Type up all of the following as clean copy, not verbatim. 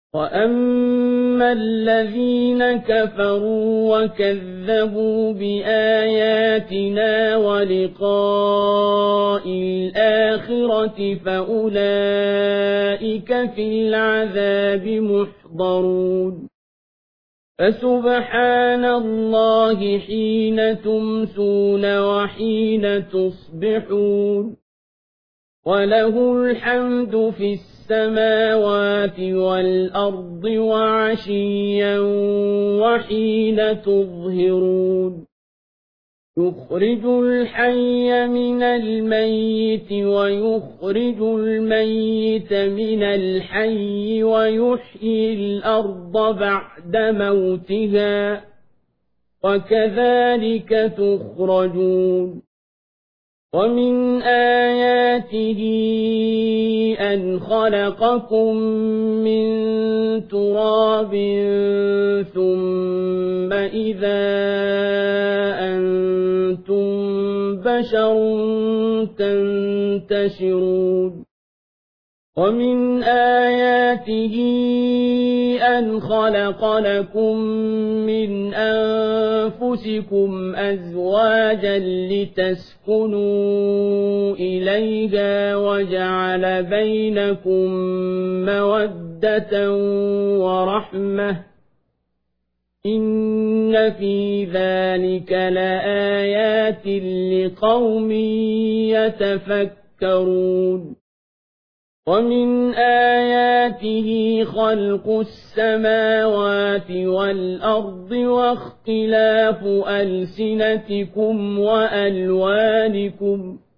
وَأَمَّا الَّذِينَ كَفَرُوا وَكَذَّبُوا بِآيَاتِنَا وَلِقَاءِ الْآخِرَةِ فَأُولَئِكَ فِي الْعَذَابِ مُحْضَرُونَ فَسُبْحَانَ اللَّهِ حِينَ تُمْسُونَ وَحِينَ تُصْبِحُونَ وَلَهُ الْحَمْدُ فِي السَّمَاوَاتِ وَالْأَرْضِ وَعَشِيًّا وَحِينَ تُظْهِرُونَ يُخْرِجُ الْحَيَّ مِنَ الْمَيِّتِ وَيُخْرِجُ الْمَيِّتَ مِنَ الْحَيِّ وَيُحْيِي الْأَرْضَ بَعْدَ مَوْتِهَا وَكَذَلِكَ تُخْرَجُونَ وَمِنْ آيَاتِهِ أَنْ خَلَقَكُم مِّن تُرَابٍ ثُمَّ إِذَا أَنتُم بَشَرٌ تَنتَشِرُونَ وَمِنْ آيَاتِهِ أَنْ خَلَقَ لَكُم مِّنْ أَنفُسِكُمْ أَزْوَاجًا لِّتَسْكُنُوا إِلَيْهَا وَجَعَلَ بَيْنَكُم مَّوَدَّةً وَرَحْمَةً ۚ إِنَّ فِي ذَلِكَ لَآيَاتٍ لِّقَوْمٍ يَتَفَكَّرُونَ وَمِنْ آيَاتِهِ خَلْقُ السَّمَاوَاتِ وَالْأَرْضِ وَاخْتِلَافُ أَلْسِنَتِكُمْ وَأَلْوَانِكُمْ ۚ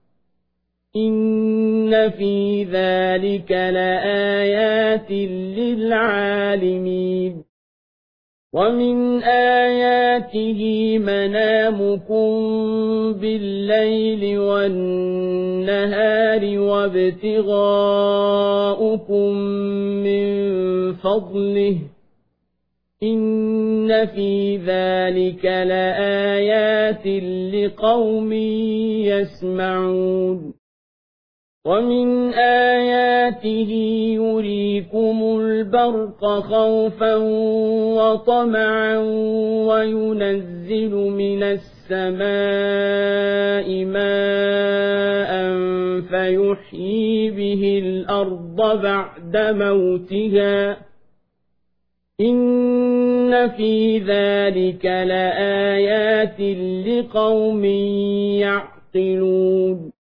إِنَّ فِي ذَلِكَ لَآيَاتٍ لِّلْعَالِمِينَ وَمِنْ آيَاتِهِ مَنَامُكُم بِاللَّيْلِ وَالنَّهَارِ وَابْتِغَاؤُكُم مِّن فَضْلِهِ ۚ إِنَّ فِي ذَلِكَ لَآيَاتٍ لِّقَوْمٍ يَسْمَعُونَ وَمِنْ آيَاتِهِ يُرِيكُمُ الْبَرْقَ خَوْفًا وَطَمَعًا وَيُنَزِّلُ مِنَ السَّمَاءِ مَاءً فَيُحْيِي بِهِ الْأَرْضَ بَعْدَ مَوْتِهَا ۚ إِنَّ فِي ذَلِكَ لَآيَاتٍ لِّقَوْمٍ يَعْقِلُونَ